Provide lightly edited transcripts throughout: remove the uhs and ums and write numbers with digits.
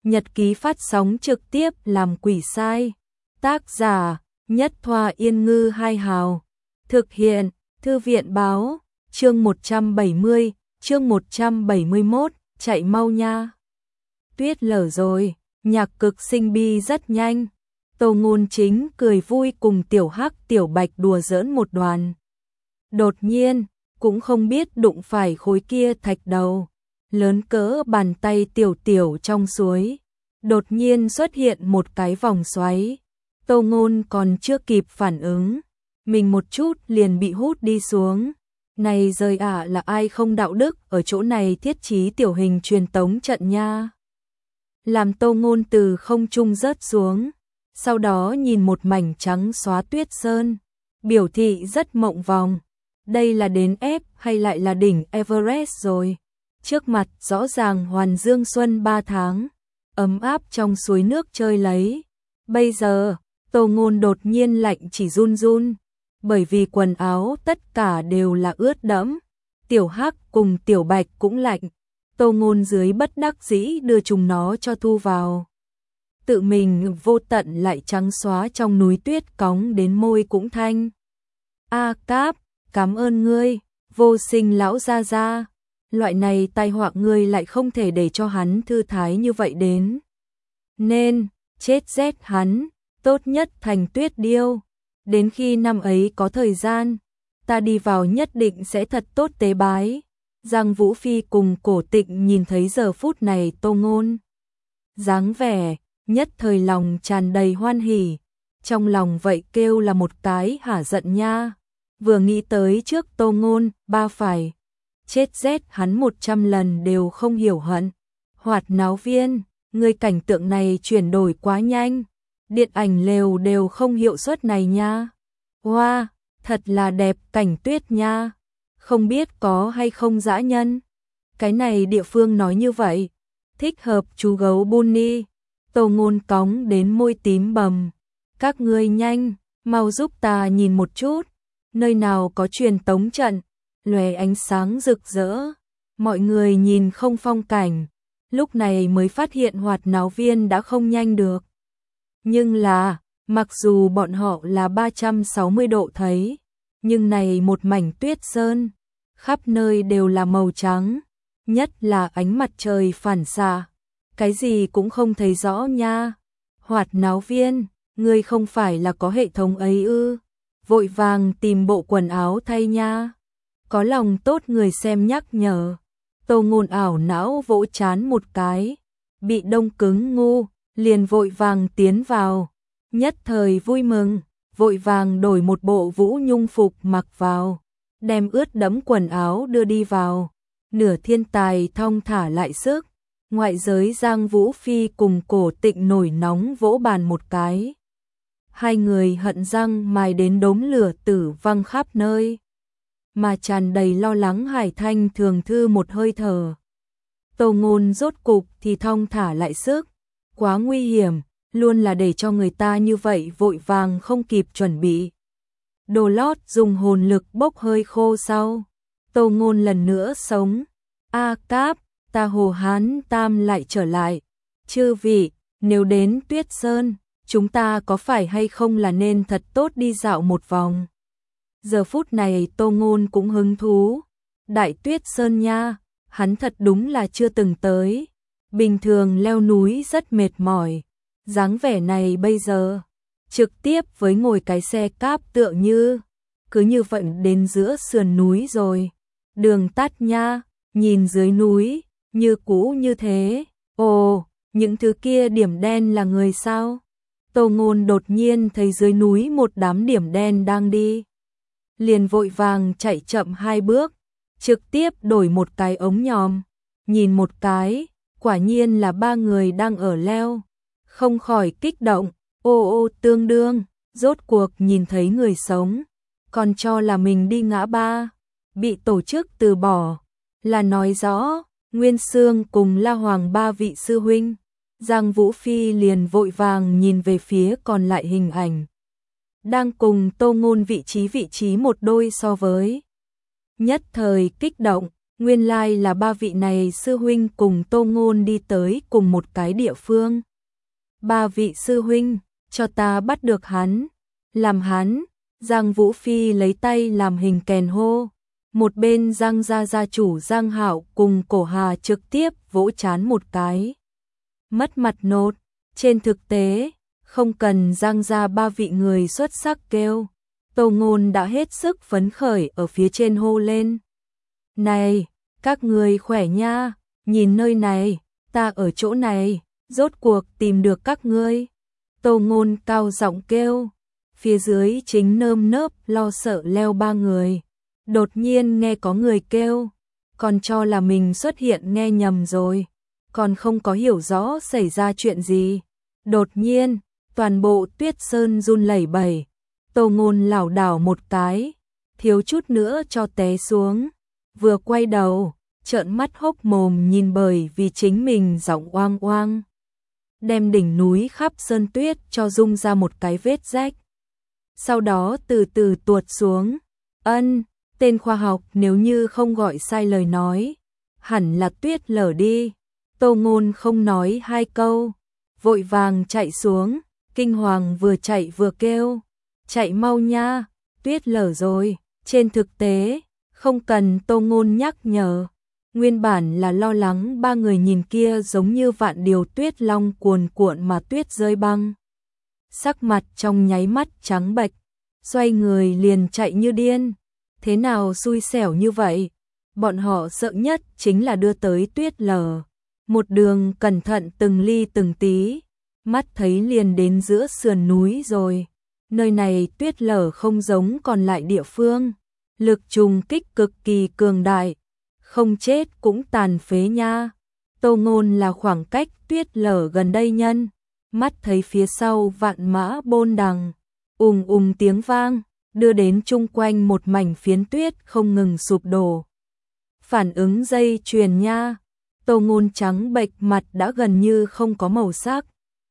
Nhật ký phát sóng trực tiếp làm quỷ sai. Tác giả Nhất Thoa Yên Ngư Hai Hào. Thực hiện Thư viện Báo. Chương 170, chương 171, chạy mau nha. Tuyết lở rồi, nhạc cực sinh bi rất nhanh. Tô Ngôn Chính cười vui cùng Tiểu Hắc Tiểu Bạch đùa giỡn một đoàn. Đột nhiên, cũng không biết đụng phải khối kia thạch đầu, lớn cỡ bàn tay tiểu tiểu trong suối. Đột nhiên xuất hiện một cái vòng xoáy. Tô Ngôn còn chưa kịp phản ứng, mình một chút liền bị hút đi xuống. Này rời là ai không đạo đức ở chỗ này thiết trí tiểu hình truyền tống trận nha. Làm Tô Ngôn từ không trung rớt xuống, sau đó nhìn một mảnh trắng xóa tuyết sơn, biểu thị rất mộng vòng. Đây là đến ép hay lại là đỉnh Everest rồi? Trước mặt rõ ràng hoàn dương xuân 3 tháng, ấm áp trong suối nước chơi lấy. Bây giờ, Tô Ngôn đột nhiên lạnh chỉ run run, bởi vì quần áo tất cả đều là ướt đẫm. Tiểu Hắc cùng Tiểu Bạch cũng lạnh. Tô Ngôn dưới bất đắc dĩ đưa chúng nó cho thu vào. Tự mình vô tận lại trắng xóa trong núi tuyết cóng đến môi cũng thanh. A Cáp, cảm ơn ngươi, Vô Sinh lão gia gia. Loại này tai họa ngươi lại không thể để cho hắn thư thái như vậy đến. Nên, chết rét hắn, tốt nhất thành tuyết điêu. Đến khi năm ấy có thời gian, ta đi vào nhất định sẽ thật tốt tế bái. Giang Vũ Phi cùng Cổ Tịnh nhìn thấy giờ phút này Tô Ngôn dáng vẻ, nhất thời lòng tràn đầy hoan hỉ. Trong lòng vậy kêu là một cái hả giận nha. Vừa nghĩ tới trước Tô Ngôn, ba phải chết rét hắn 100 lần đều không hiểu hận. Hoạt náo viên, người cảnh tượng này chuyển đổi quá nhanh. Điện ảnh lều đều không hiệu suất này nha. Wow, thật là đẹp cảnh tuyết nha. Không biết có hay không dã nhân. Cái này địa phương nói như vậy. Thích hợp chú gấu Bunny. Tô Ngôn cóng đến môi tím bầm. Các ngươi nhanh, mau giúp ta nhìn một chút. Nơi nào có truyền tống trận, lóe ánh sáng rực rỡ. Mọi người nhìn không phong cảnh. Lúc này mới phát hiện hoạt náo viên đã không nhanh được. Nhưng là, mặc dù bọn họ là 360 độ thấy, nhưng này một mảnh tuyết sơn, khắp nơi đều là màu trắng, nhất là ánh mặt trời phản xạ, cái gì cũng không thấy rõ nha. Hoạt náo viên, ngươi không phải là có hệ thống ấy ư? Vội vàng tìm bộ quần áo thay nha. Có lòng tốt người xem nhắc nhở. Tô Ngôn ảo não vỗ chán một cái, bị đông cứng ngu, liền vội vàng tiến vào. Nhất thời vui mừng, vội vàng đổi một bộ Vũ Nhung phục mặc vào, đem ướt đẫm quần áo đưa đi vào. Nửa thiên tài thong thả lại sức. Ngoại giới Giang Vũ Phi cùng Cổ Tịnh nổi nóng vỗ bàn một cái. Hai người hận răng mài đến đốm lửa tử văng khắp nơi. Mà tràn đầy lo lắng Hải Thanh thường thư một hơi thở. Tô Ngôn rốt cục thì thong thả lại sức. Quá nguy hiểm, luôn là để cho người ta như vậy vội vàng không kịp chuẩn bị. Đồ lót dùng hồn lực bốc hơi khô sau. Tô Ngôn lần nữa sống. A Cáp, ta Hồ Hán Tam lại trở lại. Chư vị, nếu đến Tuyết Sơn, chúng ta có phải hay không là nên thật tốt đi dạo một vòng. Giờ phút này Tô Ngôn cũng hứng thú. Đại Tuyết Sơn nha, hắn thật đúng là chưa từng tới. Bình thường leo núi rất mệt mỏi. Dáng vẻ này bây giờ, trực tiếp với ngồi cái xe cáp tựa như, cứ như vậy đến giữa sườn núi rồi. Đường tắt nha, nhìn dưới núi, như cũ như thế. Ồ, những thứ kia điểm đen là người sao? Tô Ngôn đột nhiên thấy dưới núi một đám điểm đen đang đi. Liền vội vàng chạy chậm 2 bước, trực tiếp đổi một cái ống nhòm. Nhìn một cái, quả nhiên là 3 người đang ở leo. Không khỏi kích động, ô tương đương, rốt cuộc nhìn thấy người sống. Còn cho là mình đi ngã ba, bị tổ chức từ bỏ. Là nói rõ, Nguyên Sương cùng La Hoàng 3 vị sư huynh. Giang Vũ Phi liền vội vàng nhìn về phía còn lại hình ảnh. Đang cùng Tô Ngôn vị trí một đôi so với. Nhất thời kích động, Nguyên lai là ba vị này sư huynh cùng Tô Ngôn đi tới cùng một cái địa phương. Ba vị sư huynh, cho ta bắt được hắn, làm hắn. Giang Vũ Phi lấy tay làm hình kèn hô. Một bên Giang gia chủ Giang Hạo cùng Cổ Hà trực tiếp vỗ trán một cái. Mất mặt nốt, trên thực tế, không cần Giang gia ba vị người xuất sắc kêu. Tô Ngôn đã hết sức phấn khởi ở phía trên hô lên. Này, các người khỏe nha, nhìn nơi này, ta ở chỗ này, rốt cuộc tìm được các ngươi. Tô Ngôn cao giọng kêu, phía dưới chính nơm nớp lo sợ leo ba người. Đột nhiên nghe có người kêu, còn cho là mình xuất hiện nghe nhầm rồi, còn không có hiểu rõ xảy ra chuyện gì. Đột nhiên, toàn bộ Tuyết Sơn run lẩy bẩy, Tô Ngôn lảo đảo một cái, thiếu chút nữa cho té xuống, vừa quay đầu, trợn mắt hốc mồm nhìn bởi vì chính mình giọng oang oang, đem đỉnh núi khắp sơn tuyết cho rung ra một cái vết rách. Sau đó từ từ tuột xuống, tên khoa học nếu như không gọi sai lời nói, hẳn là Tuyết Lở đi. Tô Ngôn không nói hai câu, vội vàng chạy xuống, kinh hoàng vừa chạy vừa kêu, chạy mau nha, Tuyết Lở rồi. Trên thực tế, không cần Tô Ngôn nhắc nhở, nguyên bản là lo lắng ba người nhìn kia giống như vạn điều tuyết long cuồn cuộn mà tuyết rơi băng. Sắc mặt trong nháy mắt trắng bệch, xoay người liền chạy như điên. Thế nào xui xẻo như vậy? Bọn họ sợ nhất chính là đưa tới Tuyết Lở. Một đường cẩn thận từng ly từng tí, mắt thấy liền đến giữa sườn núi rồi. Nơi này Tuyết Lở không giống còn lại địa phương, lực trùng kích cực kỳ cường đại, không chết cũng tàn phế nha. Tô Ngôn là khoảng cách Tuyết Lở gần đây nhân, mắt thấy phía sau vạn mã bôn đằng, tiếng vang, đưa đến chung quanh một mảnh phiến tuyết không ngừng sụp đổ. Phản ứng dây chuyền nha. Tô Ngôn trắng bệch mặt đã gần như không có màu sắc.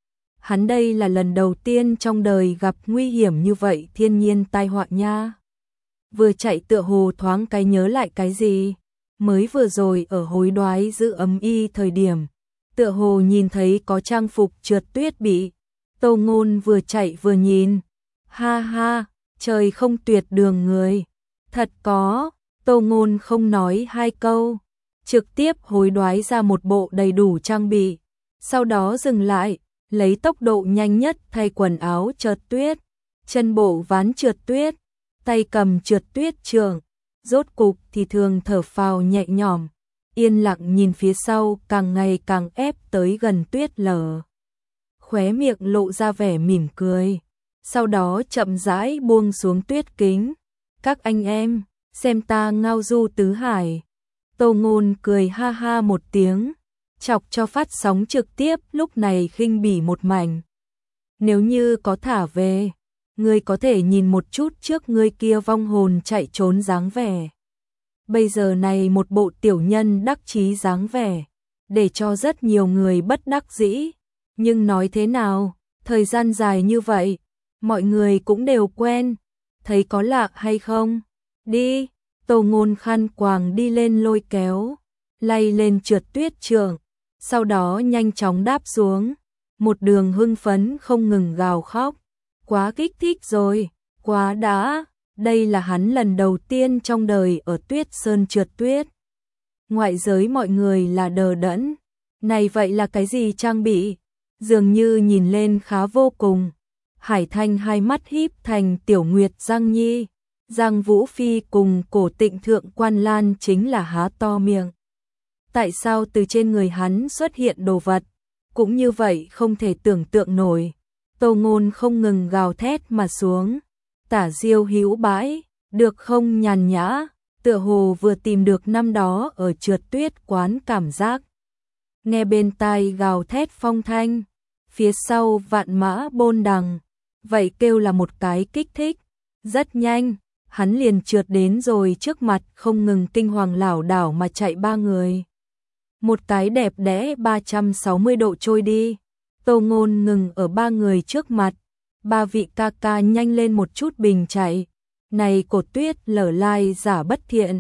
Hắn đây là lần đầu tiên trong đời gặp nguy hiểm như vậy thiên nhiên tai họa nha. Vừa chạy tựa hồ thoáng cái nhớ lại cái gì, mới vừa rồi ở hối đoái giữ ấm y thời điểm, tựa hồ nhìn thấy có trang phục trượt tuyết bị. Tô Ngôn vừa chạy vừa nhìn, ha ha, trời không tuyệt đường người, thật có. Tô Ngôn không nói hai câu, trực tiếp hối đoái ra một bộ đầy đủ trang bị, sau đó dừng lại, lấy tốc độ nhanh nhất thay quần áo trượt tuyết, chân bộ ván trượt tuyết, tay cầm trượt tuyết trường, rốt cục thì thường thở phào nhẹ nhõm, yên lặng nhìn phía sau càng ngày càng ép tới gần Tuyết Lở. Khóe miệng lộ ra vẻ mỉm cười, sau đó chậm rãi buông xuống tuyết kính. Các anh em, xem ta ngao du tứ hải. Tô Ngôn cười ha ha một tiếng, chọc cho phát sóng trực tiếp lúc này khinh bỉ một mảnh. Nếu như có thả về, ngươi có thể nhìn một chút trước ngươi kia vong hồn chạy trốn dáng vẻ. Bây giờ này một bộ tiểu nhân đắc chí dáng vẻ, để cho rất nhiều người bất đắc dĩ. Nhưng nói thế nào, thời gian dài như vậy, mọi người cũng đều quen, thấy có lạ hay không? Đi, Tô Ngôn khăn quàng đi lên lôi kéo, lay lên trượt tuyết trường, sau đó nhanh chóng đáp xuống, một đường hưng phấn không ngừng gào khóc, quá kích thích rồi, quá đã, đây là hắn lần đầu tiên trong đời ở Tuyết Sơn trượt tuyết. Ngoại giới mọi người là đờ đẫn, này vậy là cái gì trang bị, dường như nhìn lên khá vô cùng. Hải Thanh hai mắt híp thành tiểu nguyệt Giang Nhi, Giang Vũ Phi cùng Cổ Tịnh Thượng Quan Lan chính là há to miệng. Tại sao từ trên người hắn xuất hiện đồ vật, cũng như vậy không thể tưởng tượng nổi. Tô Ngôn không ngừng gào thét mà xuống, tả diêu hữu bãi, được không nhàn nhã, tựa hồ vừa tìm được năm đó ở trượt tuyết quán cảm giác. Nghe bên tai gào thét phong thanh, phía sau vạn mã bôn đằng, vậy kêu là một cái kích thích. Rất nhanh, hắn liền trượt đến rồi trước mặt không ngừng kinh hoàng lảo đảo mà chạy ba người. Một cái đẹp đẽ 360 độ trôi đi, Tô Ngôn ngừng ở ba người trước mặt, ba vị ca ca nhanh lên một chút bình chạy. Này Cổ Tuyết Lở lai giả bất thiện,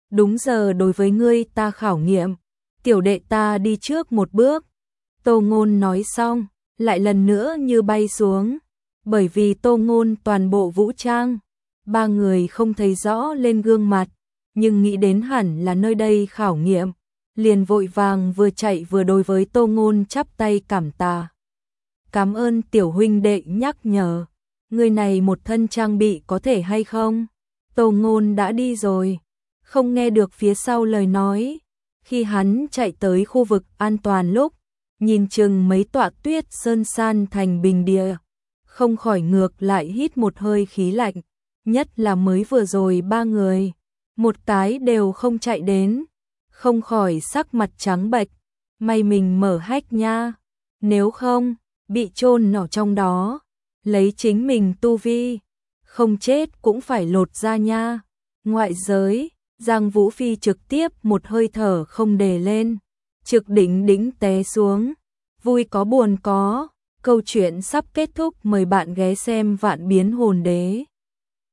đúng giờ đối với ngươi ta khảo nghiệm, tiểu đệ ta đi trước một bước. Tô Ngôn nói xong, lại lần nữa như bay xuống, bởi vì Tô Ngôn toàn bộ vũ trang, ba người không thấy rõ lên gương mặt, nhưng nghĩ đến hẳn là nơi đây khảo nghiệm, liền vội vàng vừa chạy vừa đối với Tô Ngôn chắp tay cảm tạ. Cảm ơn tiểu huynh đệ nhắc nhở, người này một thân trang bị có thể hay không? Tô Ngôn đã đi rồi, không nghe được phía sau lời nói. Khi hắn chạy tới khu vực an toàn lúc, nhìn chừng mấy tọa tuyết sơn san thành bình địa, không khỏi ngược lại hít một hơi khí lạnh, nhất là mới vừa rồi ba người, một cái đều không chạy đến, không khỏi sắc mặt trắng bệch, may mình mở hách nha, nếu không, bị chôn ở trong đó, lấy chính mình tu vi, không chết cũng phải lột ra nha. Ngoại giới, Giang Vũ Phi trực tiếp một hơi thở không đề lên, trực đỉnh đỉnh té xuống, vui có buồn có, câu chuyện sắp kết thúc, mời bạn ghé xem Vạn Biến Hồn Đế.